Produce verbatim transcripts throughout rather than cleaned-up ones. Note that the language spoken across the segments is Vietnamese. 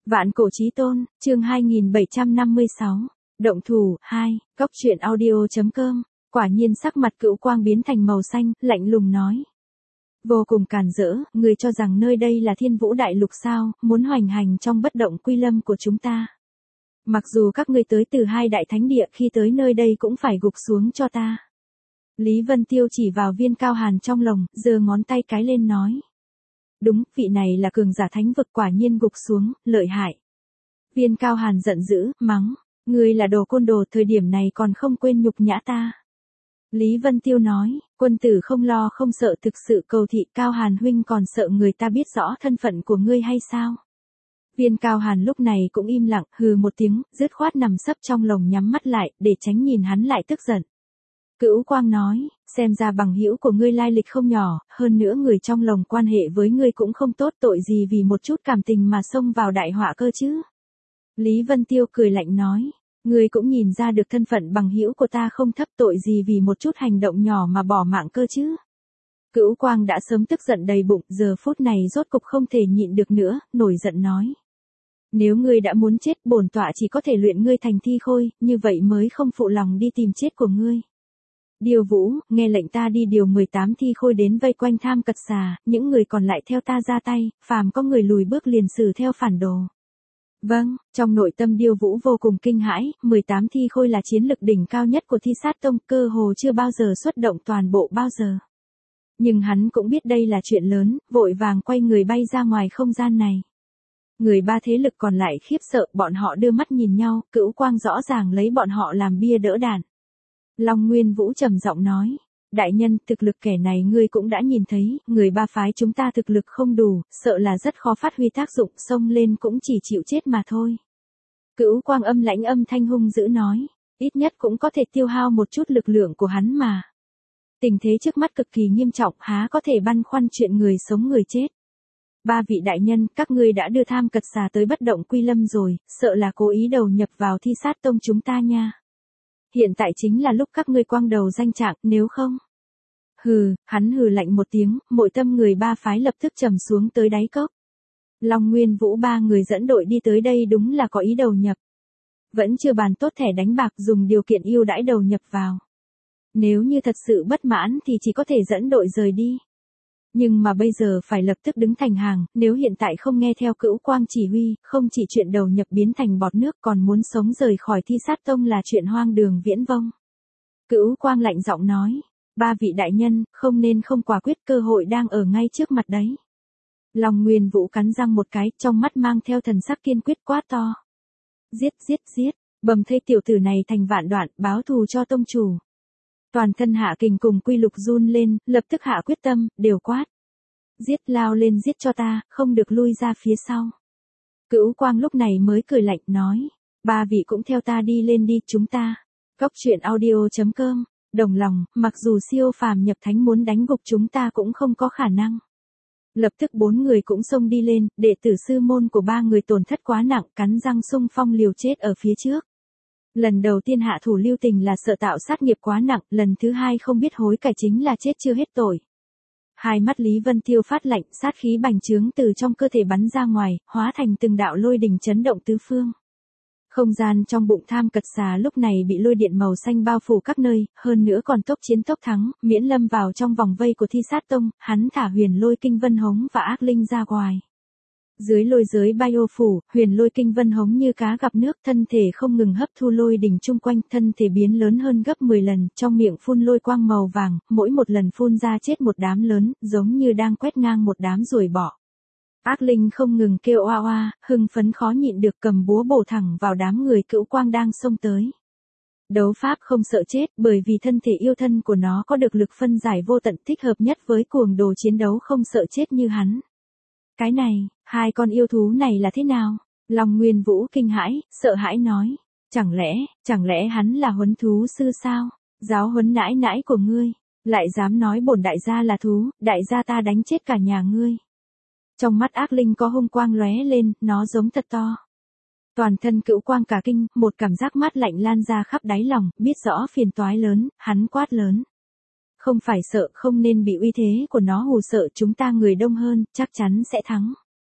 Vạn cổ chí tôn, chương hai nghìn bảy trăm năm mươi sáu. Động thủ, hai, Cốc truyện audio chấm com. Quả nhiên sắc mặt Cửu Quang biến thành màu xanh, lạnh lùng nói. Vô cùng càn rỡ, người cho rằng nơi đây là Thiên Vũ Đại Lục sao, muốn hoành hành trong bất động quy lâm của chúng ta. Mặc dù các ngươi tới từ hai đại thánh địa, khi tới nơi đây cũng phải gục xuống cho ta. Lý Vân Tiêu chỉ vào Viên Cao Hàn trong lồng, giơ ngón tay cái lên nói. Đúng, vị này là cường giả thánh vực, quả nhiên gục xuống, lợi hại. Viên Cao Hàn giận dữ, mắng, ngươi là đồ côn đồ, thời điểm này còn không quên nhục nhã ta. Lý Vân Tiêu nói, quân tử không lo không sợ, thực sự cầu thị. Cao Hàn huynh còn sợ người ta biết rõ thân phận của ngươi hay sao? Viên Cao Hàn lúc này cũng im lặng, hừ một tiếng, dứt khoát nằm sấp trong lồng nhắm mắt lại, để tránh nhìn hắn lại tức giận. Cửu Quang nói, xem ra bằng hữu của ngươi lai lịch không nhỏ, hơn nữa người trong lồng quan hệ với ngươi cũng không tốt, tội gì vì một chút cảm tình mà xông vào đại họa cơ chứ. Lý Vân Tiêu cười lạnh nói, ngươi cũng nhìn ra được thân phận bằng hữu của ta không thấp, tội gì vì một chút hành động nhỏ mà bỏ mạng cơ chứ. Cửu Quang đã sớm tức giận đầy bụng, giờ phút này rốt cục không thể nhịn được nữa, nổi giận nói. Nếu ngươi đã muốn chết, bổn tọa chỉ có thể luyện ngươi thành thi khôi, như vậy mới không phụ lòng đi tìm chết của ngươi. Điều Vũ, nghe lệnh ta đi điều mười tám thi khôi đến vây quanh Tham Cật Xà, những người còn lại theo ta ra tay, phàm có người lùi bước liền xử theo phản đồ. Vâng, trong nội tâm Điêu Vũ vô cùng kinh hãi, mười tám thi khôi là chiến lực đỉnh cao nhất của Thi Sát Tông, cơ hồ chưa bao giờ xuất động toàn bộ bao giờ. Nhưng hắn cũng biết đây là chuyện lớn, vội vàng quay người bay ra ngoài không gian này. Người ba thế lực còn lại khiếp sợ, bọn họ đưa mắt nhìn nhau, Cửu Quang rõ ràng lấy bọn họ làm bia đỡ đạn. Long Nguyên Vũ trầm giọng nói, đại nhân, thực lực kẻ này ngươi cũng đã nhìn thấy, người ba phái chúng ta thực lực không đủ, sợ là rất khó phát huy tác dụng, xông lên cũng chỉ chịu chết mà thôi. Cửu Quang âm lãnh âm thanh hung dữ nói, ít nhất cũng có thể tiêu hao một chút lực lượng của hắn mà. Tình thế trước mắt cực kỳ nghiêm trọng, há có thể băn khoăn chuyện người sống người chết. Ba vị đại nhân, các ngươi đã đưa Tham Cật Xà tới bất động quy lâm rồi, sợ là cố ý đầu nhập vào Thi Sát Tông chúng ta nha. Hiện tại chính là lúc các ngươi quang đầu danh trạng, nếu không. Hừ, hắn hừ lạnh một tiếng, mỗi tâm người ba phái lập tức trầm xuống tới đáy cốc. Long Nguyên Vũ ba người dẫn đội đi tới đây đúng là có ý đầu nhập. Vẫn chưa bàn tốt thẻ đánh bạc, dùng điều kiện ưu đãi đầu nhập vào. Nếu như thật sự bất mãn thì chỉ có thể dẫn đội rời đi. Nhưng mà bây giờ phải lập tức đứng thành hàng, nếu hiện tại không nghe theo Cửu Quang chỉ huy, không chỉ chuyện đầu nhập biến thành bọt nước, còn muốn sống rời khỏi Thi Sát Tông là chuyện hoang đường viễn vông. Cửu Quang lạnh giọng nói, ba vị đại nhân, không nên không quả quyết, cơ hội đang ở ngay trước mặt đấy. Long Nguyên Vũ cắn răng một cái, trong mắt mang theo thần sắc kiên quyết, quát to. Giết giết giết, bầm thây tiểu tử này thành vạn đoạn, báo thù cho tông chủ. Toàn thân Hạ Kình cùng Quy Lục run lên, lập tức hạ quyết tâm, đều quát. Giết, lao lên giết cho ta, không được lui ra phía sau. Cửu Quang lúc này mới cười lạnh nói, ba vị cũng theo ta đi lên đi, chúng ta. Cốc truyện audio chấm com, đồng lòng, mặc dù siêu phàm nhập thánh muốn đánh gục chúng ta cũng không có khả năng. Lập tức bốn người cũng xông đi lên, đệ tử sư môn của ba người tổn thất quá nặng, cắn răng xung phong liều chết ở phía trước. Lần đầu tiên hạ thủ lưu tình là sợ tạo sát nghiệp quá nặng, lần thứ hai không biết hối cải chính là chết chưa hết tội. Hai mắt Lý Vân Tiêu phát lạnh, sát khí bành trướng từ trong cơ thể bắn ra ngoài, hóa thành từng đạo lôi đình chấn động tứ phương. Không gian trong bụng Tham Cật Xà lúc này bị lôi điện màu xanh bao phủ các nơi, hơn nữa còn tốc chiến tốc thắng, miễn lâm vào trong vòng vây của Thi Sát Tông, hắn thả Huyền Lôi Kinh Vân Hống và Ác Linh ra ngoài. Dưới lôi giới bio phủ, Huyền Lôi Kinh Vân Hống như cá gặp nước, thân thể không ngừng hấp thu lôi đỉnh chung quanh, thân thể biến lớn hơn gấp mười lần, trong miệng phun lôi quang màu vàng, mỗi một lần phun ra chết một đám lớn, giống như đang quét ngang một đám ruồi bọ. Ác Linh không ngừng kêu oa oa, hưng phấn khó nhịn được, cầm búa bổ thẳng vào đám người Cửu Quang đang xông tới. Đấu pháp không sợ chết, bởi vì thân thể yêu thân của nó có được lực phân giải vô tận, thích hợp nhất với cuồng đồ chiến đấu không sợ chết như hắn. Cái này, hai con yêu thú này là thế nào? Long Nguyên Vũ kinh hãi, sợ hãi nói. Chẳng lẽ, chẳng lẽ hắn là huấn thú sư sao? Giáo huấn nãi nãi của ngươi, lại dám nói bổn đại gia là thú, đại gia ta đánh chết cả nhà ngươi. Trong mắt Ác Linh có hung quang lóe lên, nó giống thật to. Toàn thân Cửu Quang cả kinh, một cảm giác mát lạnh lan ra khắp đáy lòng, biết rõ phiền toái lớn, hắn quát lớn. Không phải sợ, không nên bị uy thế của nó hù sợ, chúng ta người đông hơn, chắc chắn sẽ thắng.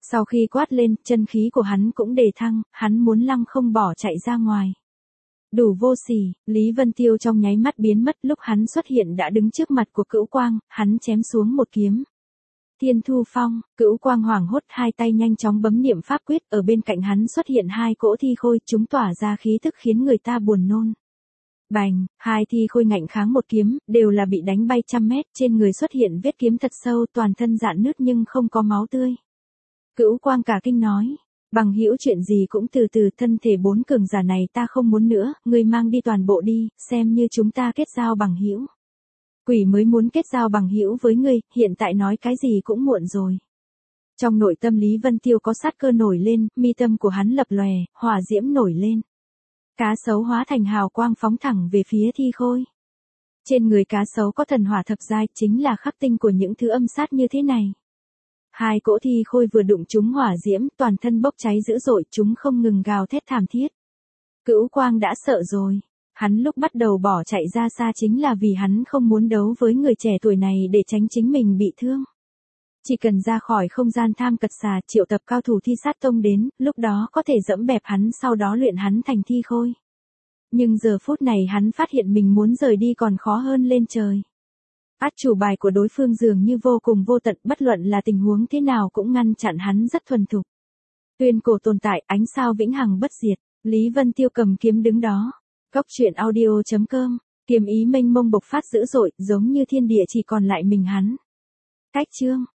Sau khi quát lên, chân khí của hắn cũng đề thăng, hắn muốn lăng không bỏ chạy ra ngoài. Đủ vô sỉ, Lý Vân Tiêu trong nháy mắt biến mất, lúc hắn xuất hiện đã đứng trước mặt của Cửu Quang, hắn chém xuống một kiếm. Thiên Thu Phong, Cửu Quang hoảng hốt, hai tay nhanh chóng bấm niệm pháp quyết, ở bên cạnh hắn xuất hiện hai cỗ thi khôi, chúng tỏa ra khí tức khiến người ta buồn nôn. Bành, hai thi khôi ngạnh kháng một kiếm, đều là bị đánh bay trăm mét, trên người xuất hiện vết kiếm thật sâu, toàn thân rạn nứt nhưng không có máu tươi. Cửu Quang cả kinh nói, bằng hữu chuyện gì cũng từ từ, thân thể bốn cường giả này ta không muốn nữa, ngươi mang đi toàn bộ đi, xem như chúng ta kết giao bằng hữu. Quỷ mới muốn kết giao bằng hữu với ngươi, hiện tại nói cái gì cũng muộn rồi. Trong nội tâm Lý Vân Tiêu có sát cơ nổi lên, mi tâm của hắn lập lòe, hỏa diễm nổi lên. Cá sấu hóa thành hào quang phóng thẳng về phía thi khôi. Trên người cá sấu có thần hỏa thập giai, chính là khắc tinh của những thứ âm sát như thế này. Hai cỗ thi khôi vừa đụng chúng hỏa diễm, toàn thân bốc cháy dữ dội, chúng không ngừng gào thét thảm thiết. Cửu Quang đã sợ rồi. Hắn lúc bắt đầu bỏ chạy ra xa chính là vì hắn không muốn đấu với người trẻ tuổi này để tránh chính mình bị thương. Chỉ cần ra khỏi không gian tham cật xà, triệu tập cao thủ thi sát tông đến, lúc đó có thể dẫm bẹp hắn, sau đó luyện hắn thành thi khôi. Nhưng giờ phút này hắn phát hiện mình muốn rời đi còn khó hơn lên trời. Át chủ bài của đối phương dường như vô cùng vô tận, bất luận là tình huống thế nào cũng ngăn chặn hắn rất thuần thục. Tuyên cổ tồn tại, ánh sao vĩnh hằng bất diệt, Lý Vân Tiêu cầm kiếm đứng đó. Cốc truyện audio chấm com, kiếm ý mênh mông bộc phát dữ dội, giống như thiên địa chỉ còn lại mình hắn. Cách chương